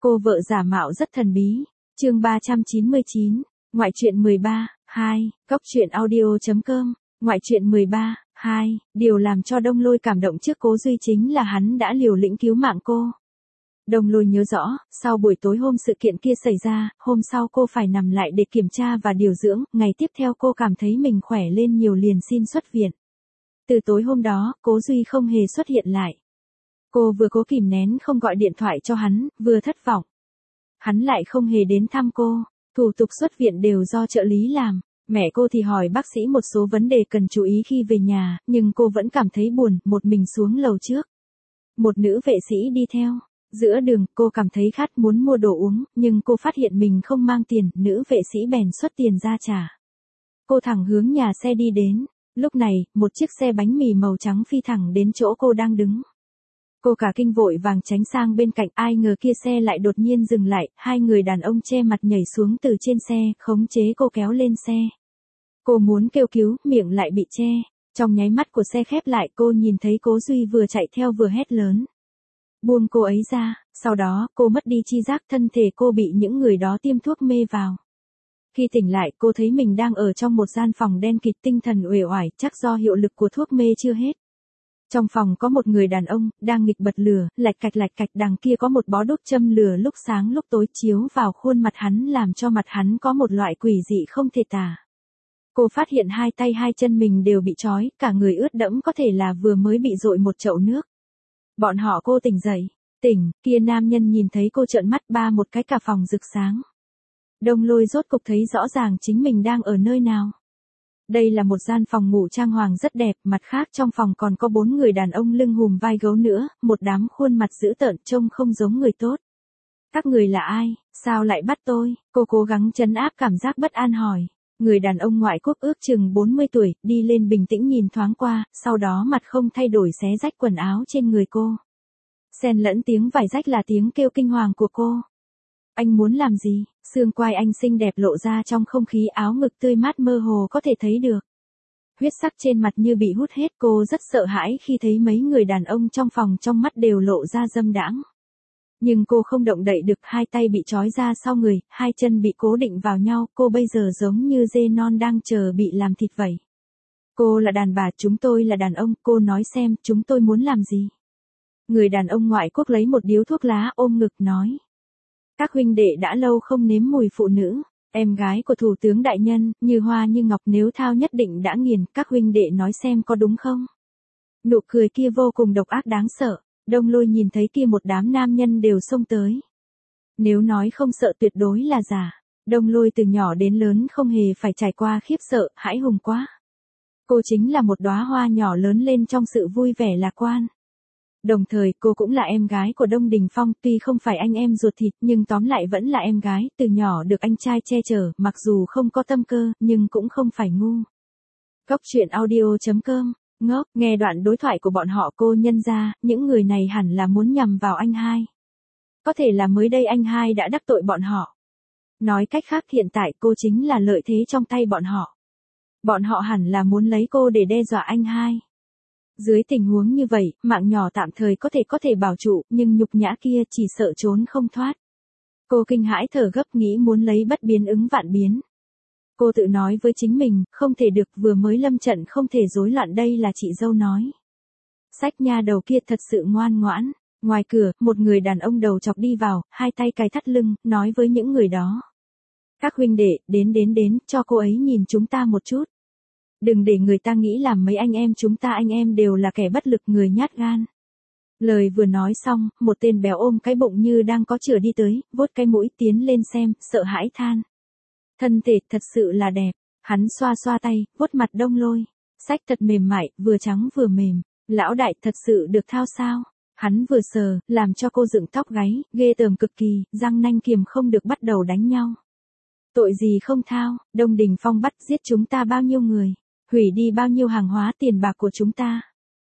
Cô vợ giả mạo rất thần bí. Chương 399, ngoại truyện 13, 2, Cóc truyện audio.com, ngoại truyện 13, 2, điều làm cho Đông Lôi cảm động trước Cố Duy chính là hắn đã liều lĩnh cứu mạng cô. Đông Lôi nhớ rõ, sau buổi tối hôm sự kiện kia xảy ra, hôm sau cô phải nằm lại để kiểm tra và điều dưỡng, ngày tiếp theo cô cảm thấy mình khỏe lên nhiều liền xin xuất viện. Từ tối hôm đó, Cố Duy không hề xuất hiện lại. Cô vừa cố kìm nén không gọi điện thoại cho hắn, vừa thất vọng. Hắn lại không hề đến thăm cô, thủ tục xuất viện đều do trợ lý làm. Mẹ cô thì hỏi bác sĩ một số vấn đề cần chú ý khi về nhà, nhưng cô vẫn cảm thấy buồn, một mình xuống lầu trước. Một nữ vệ sĩ đi theo. Giữa đường, cô cảm thấy khát muốn mua đồ uống, nhưng cô phát hiện mình không mang tiền, nữ vệ sĩ bèn xuất tiền ra trả. Cô thẳng hướng nhà xe đi đến. Lúc này, một chiếc xe bánh mì màu trắng phi thẳng đến chỗ cô đang đứng. Cô cả kinh vội vàng tránh sang bên cạnh, ai ngờ kia xe lại đột nhiên dừng lại, hai người đàn ông che mặt nhảy xuống từ trên xe, khống chế cô kéo lên xe. Cô muốn kêu cứu, miệng lại bị che. Trong nháy mắt của xe khép lại, cô nhìn thấy Cố Duy vừa chạy theo vừa hét lớn. Buông cô ấy ra, sau đó, cô mất đi chi giác, thân thể cô bị những người đó tiêm thuốc mê vào. Khi tỉnh lại, cô thấy mình đang ở trong một gian phòng đen kịt, tinh thần uể oải, chắc do hiệu lực của thuốc mê chưa hết. Trong phòng có một người đàn ông, đang nghịch bật lửa, lạch cạch, đằng kia có một bó đuốc châm lửa lúc sáng lúc tối chiếu vào khuôn mặt hắn làm cho mặt hắn có một loại quỷ dị không thể tả. Cô phát hiện hai tay hai chân mình đều bị trói, cả người ướt đẫm có thể là vừa mới bị dội một chậu nước. Bọn họ cô tỉnh dậy, kia nam nhân nhìn thấy cô trợn mắt ba một cái cả phòng rực sáng. Đông Lôi rốt cục thấy rõ ràng chính mình đang ở nơi nào. Đây là một gian phòng ngủ trang hoàng rất đẹp, mặt khác trong phòng còn có 4 người đàn ông lưng hùm vai gấu nữa, một đám khuôn mặt dữ tợn trông không giống người tốt. Các người là ai, sao lại bắt tôi? Cô cố gắng trấn áp cảm giác bất an hỏi. Người đàn ông ngoại quốc ước chừng 40 tuổi, đi lên bình tĩnh nhìn thoáng qua, sau đó mặt không thay đổi xé rách quần áo trên người cô. Xen lẫn tiếng vải rách là tiếng kêu kinh hoàng của cô. Anh muốn làm gì? Xương quai anh xinh đẹp lộ ra trong không khí, áo ngực tươi mát mơ hồ có thể thấy được. Huyết sắc trên mặt như bị hút hết, cô rất sợ hãi khi thấy mấy người đàn ông trong phòng, trong mắt đều lộ ra dâm đãng. Nhưng cô không động đậy được, hai tay bị trói ra sau người, hai chân bị cố định vào nhau, cô bây giờ giống như dê non đang chờ bị làm thịt vậy. Cô là đàn bà, chúng tôi là đàn ông, cô nói xem, chúng tôi muốn làm gì? Người đàn ông ngoại quốc lấy một điếu thuốc lá ôm ngực nói. Các huynh đệ đã lâu không nếm mùi phụ nữ, em gái của thủ tướng đại nhân, như hoa như ngọc, nếu thao nhất định đã nghiền, các huynh đệ nói xem có đúng không? Nụ cười kia vô cùng độc ác đáng sợ. Đông Lôi nhìn thấy kia một đám nam nhân đều xông tới. Nếu nói không sợ tuyệt đối là giả. Đông Lôi từ nhỏ đến lớn không hề phải trải qua khiếp sợ, hãi hùng quá. Cô chính là một đóa hoa nhỏ lớn lên trong sự vui vẻ lạc quan. Đồng thời cô cũng là em gái của Đông Đình Phong, tuy không phải anh em ruột thịt nhưng tóm lại vẫn là em gái, từ nhỏ được anh trai che chở, mặc dù không có tâm cơ, nhưng cũng không phải ngu. Cóc truyện audio.com, ngốc, nghe đoạn đối thoại của bọn họ cô nhận ra, những người này hẳn là muốn nhằm vào anh hai. Có thể là mới đây anh hai đã đắc tội bọn họ. Nói cách khác hiện tại cô chính là lợi thế trong tay bọn họ. Bọn họ hẳn là muốn lấy cô để đe dọa anh hai. Dưới tình huống như vậy, mạng nhỏ tạm thời có thể bảo trụ, nhưng nhục nhã kia chỉ sợ trốn không thoát. Cô kinh hãi thở gấp nghĩ muốn lấy bất biến ứng vạn biến. Cô tự nói với chính mình, không thể được, vừa mới lâm trận không thể rối loạn, đây là chị dâu nói. Sách nha đầu kia thật sự ngoan ngoãn. Ngoài cửa, một người đàn ông đầu chọc đi vào, hai tay cài thắt lưng, nói với những người đó. Các huynh đệ, đến, cho cô ấy nhìn chúng ta một chút. Đừng để người ta nghĩ làm mấy anh em đều là kẻ bất lực, người nhát gan. Lời vừa nói xong, một tên béo ôm cái bụng như đang có chửa đi tới, vuốt cái mũi tiến lên xem, sợ hãi than. Thân thể thật sự là đẹp, hắn xoa xoa tay, vuốt mặt Đông Lôi. Sách thật mềm mại, vừa trắng vừa mềm. Lão đại thật sự được thao sao? Hắn vừa sờ, làm cho cô dựng tóc gáy, ghê tởm cực kỳ, răng nanh kiềm không được bắt đầu đánh nhau. Tội gì không thao, Đông Đình Phong bắt giết chúng ta bao nhiêu người, hủy đi bao nhiêu hàng hóa tiền bạc của chúng ta.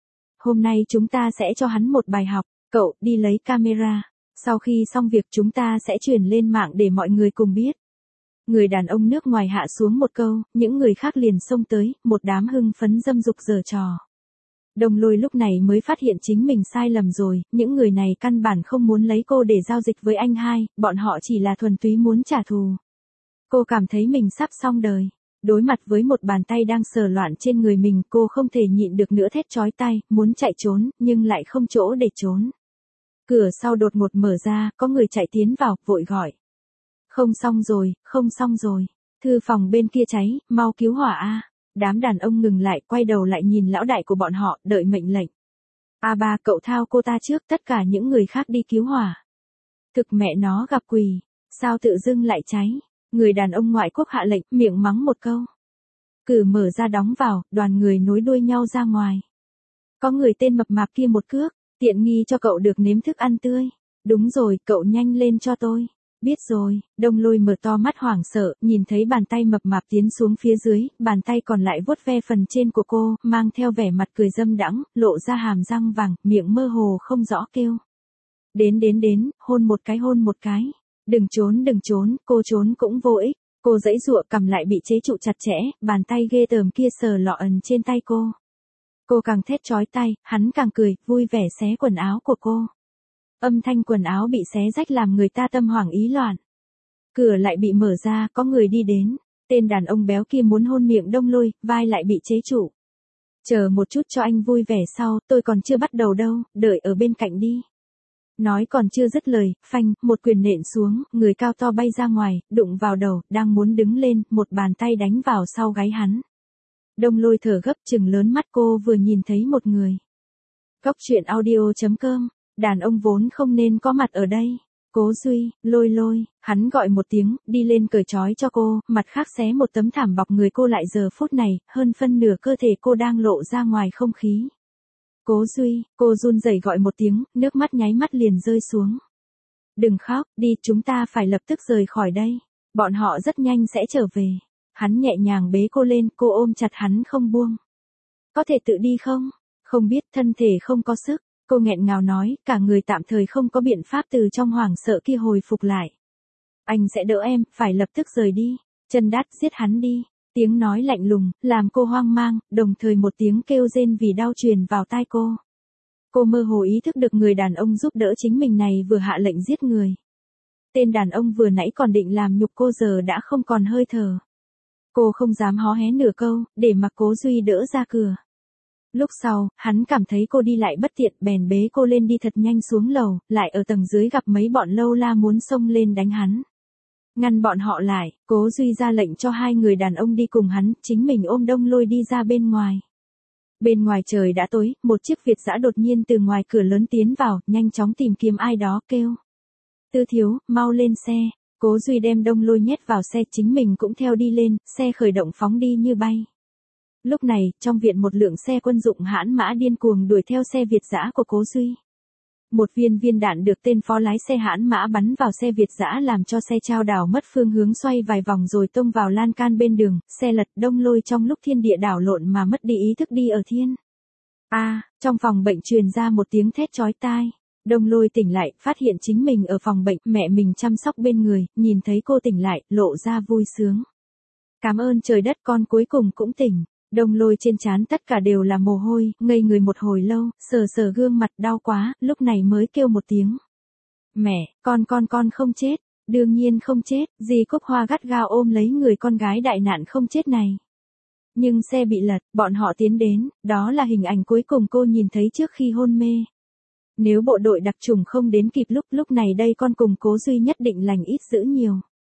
Hôm nay chúng ta sẽ cho hắn một bài học, cậu đi lấy camera, sau khi xong việc chúng ta sẽ truyền lên mạng để mọi người cùng biết. Người đàn ông nước ngoài hạ xuống một câu, những người khác liền xông tới, một đám hưng phấn dâm dục giở trò. Đông Lôi lúc này mới phát hiện chính mình sai lầm rồi, những người này căn bản không muốn lấy cô để giao dịch với anh hai, bọn họ chỉ là thuần túy muốn trả thù. Cô cảm thấy mình sắp xong đời. Đối mặt với một bàn tay đang sờ loạn trên người mình, cô không thể nhịn được nữa thét chói tai, muốn chạy trốn, nhưng lại không chỗ để trốn. Cửa sau đột ngột mở ra, có người chạy tiến vào, vội gọi. Không xong rồi, không xong rồi. Thư phòng bên kia cháy, mau cứu hỏa a. Đám đàn ông ngừng lại, quay đầu lại nhìn lão đại của bọn họ, đợi mệnh lệnh. Ba, cậu thao cô ta trước, tất cả những người khác đi cứu hỏa. Thực mẹ nó gặp quỷ, sao tự dưng lại cháy? Người đàn ông ngoại quốc hạ lệnh, miệng mắng một câu. Cửa mở ra đóng vào, đoàn người nối đuôi nhau ra ngoài. Có người tên mập mạp kia một cước, tiện nghi cho cậu được nếm thức ăn tươi. Đúng rồi, cậu nhanh lên cho tôi. Biết rồi, Đông Lôi mở to mắt hoảng sợ, nhìn thấy bàn tay mập mạp tiến xuống phía dưới, bàn tay còn lại vuốt ve phần trên của cô, mang theo vẻ mặt cười dâm đãng, lộ ra hàm răng vàng, miệng mơ hồ không rõ kêu. Đến, hôn một cái. Đừng trốn, cô trốn cũng vô ích. Cô giãy giụa, cầm lại bị chế trụ chặt chẽ, bàn tay ghê tởm kia sờ lọ ẩn trên tay cô. Cô càng thét chói tai, hắn càng cười, vui vẻ xé quần áo của cô. Âm thanh quần áo bị xé rách làm người ta tâm hoảng ý loạn. Cửa lại bị mở ra, có người đi đến. Tên đàn ông béo kia muốn hôn miệng Đông Lôi, vai lại bị chế trụ. Chờ một chút cho anh vui vẻ sau, tôi còn chưa bắt đầu đâu, đợi ở bên cạnh đi. Nói còn chưa dứt lời, phanh, một quyền nện xuống, người cao to bay ra ngoài, đụng vào đầu, đang muốn đứng lên, một bàn tay đánh vào sau gáy hắn. Đông Lôi thở gấp, trừng lớn mắt, cô vừa nhìn thấy một người. Góc truyện audio.com, đàn ông vốn không nên có mặt ở đây. Cố Duy, Lôi, hắn gọi một tiếng, đi lên cởi trói cho cô, mặt khác xé một tấm thảm bọc người cô lại. Giờ phút này, hơn phân nửa cơ thể cô đang lộ ra ngoài không khí. Cố Duy, cô run rẩy gọi một tiếng, nước mắt nháy mắt liền rơi xuống. Đừng khóc, đi, chúng ta phải lập tức rời khỏi đây. Bọn họ rất nhanh sẽ trở về. Hắn nhẹ nhàng bế cô lên, cô ôm chặt hắn không buông. Có thể tự đi không? Không biết, thân thể không có sức. Cô nghẹn ngào nói, cả người tạm thời không có biện pháp từ trong hoảng sợ kia hồi phục lại. Anh sẽ đỡ em, phải lập tức rời đi. Chân đát, giết hắn đi. Tiếng nói lạnh lùng, làm cô hoang mang, đồng thời một tiếng kêu rên vì đau truyền vào tai cô. Cô mơ hồ ý thức được người đàn ông giúp đỡ chính mình này vừa hạ lệnh giết người. Tên đàn ông vừa nãy còn định làm nhục cô giờ đã không còn hơi thở. Cô không dám hó hé nửa câu, để mặc Cố Duy đỡ ra cửa. Lúc sau, hắn cảm thấy cô đi lại bất tiện, bèn bế cô lên đi thật nhanh xuống lầu, lại ở tầng dưới gặp mấy bọn lâu la muốn xông lên đánh hắn. Ngăn bọn họ lại, Cố Duy ra lệnh cho hai người đàn ông đi cùng hắn, chính mình ôm Đông Lôi đi ra bên ngoài. Bên ngoài trời đã tối, một chiếc Việt dã đột nhiên từ ngoài cửa lớn tiến vào, nhanh chóng tìm kiếm ai đó, kêu. Tư thiếu, mau lên xe. Cố Duy đem Đông Lôi nhét vào xe, chính mình cũng theo đi lên, xe khởi động phóng đi như bay. Lúc này, trong viện một lượng xe quân dụng hãn mã điên cuồng đuổi theo xe Việt dã của Cố Duy. Một viên đạn được tên phó lái xe hãn mã bắn vào xe Việt dã làm cho xe chao đảo mất phương hướng, xoay vài vòng rồi tông vào lan can bên đường, xe lật. Đông Lôi trong lúc thiên địa đảo lộn mà mất đi ý thức đi ở thiên. Trong phòng bệnh truyền ra một tiếng thét chói tai. Đông Lôi tỉnh lại, phát hiện chính mình ở phòng bệnh, mẹ mình chăm sóc bên người, nhìn thấy cô tỉnh lại, lộ ra vui sướng. Cảm ơn trời đất, con cuối cùng cũng tỉnh. Đông Lôi trên trán tất cả đều là mồ hôi, ngây người một hồi lâu, sờ gương mặt đau quá, lúc này mới kêu một tiếng. Mẹ, con không chết, đương nhiên không chết, dì Cúc Hoa gắt gao ôm lấy người con gái đại nạn không chết này. Nhưng xe bị lật, bọn họ tiến đến, đó là hình ảnh cuối cùng cô nhìn thấy trước khi hôn mê. Nếu bộ đội đặc chủng không đến kịp lúc này đây con cùng Cố Duy nhất định lành ít dữ nhiều.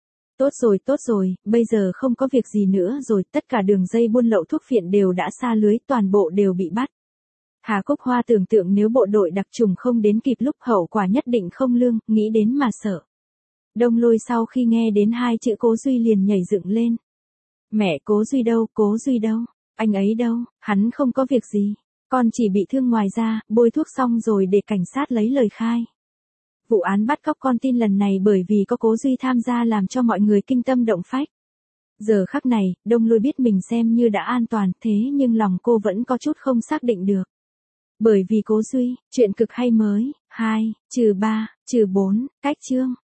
Tốt rồi, bây giờ không có việc gì nữa rồi, tất cả đường dây buôn lậu thuốc phiện đều đã sa lưới, toàn bộ đều bị bắt. Hà Cúc Hoa tưởng tượng nếu bộ đội đặc chủng không đến kịp lúc hậu quả nhất định không lương, nghĩ đến mà sợ. Đông Lôi sau khi nghe đến hai chữ Cố Duy liền nhảy dựng lên. Mẹ, Cố Duy đâu, anh ấy đâu, hắn không có việc gì, con chỉ bị thương ngoài da, bôi thuốc xong rồi để cảnh sát lấy lời khai. Vụ án bắt cóc con tin lần này bởi vì có Cố Duy tham gia làm cho mọi người kinh tâm động phách. Giờ khắc này, Đông Lôi biết mình xem như đã an toàn, thế nhưng lòng cô vẫn có chút không xác định được. Bởi vì Cố Duy, chuyện cực hay mới, 2, -3, -4, cách chương.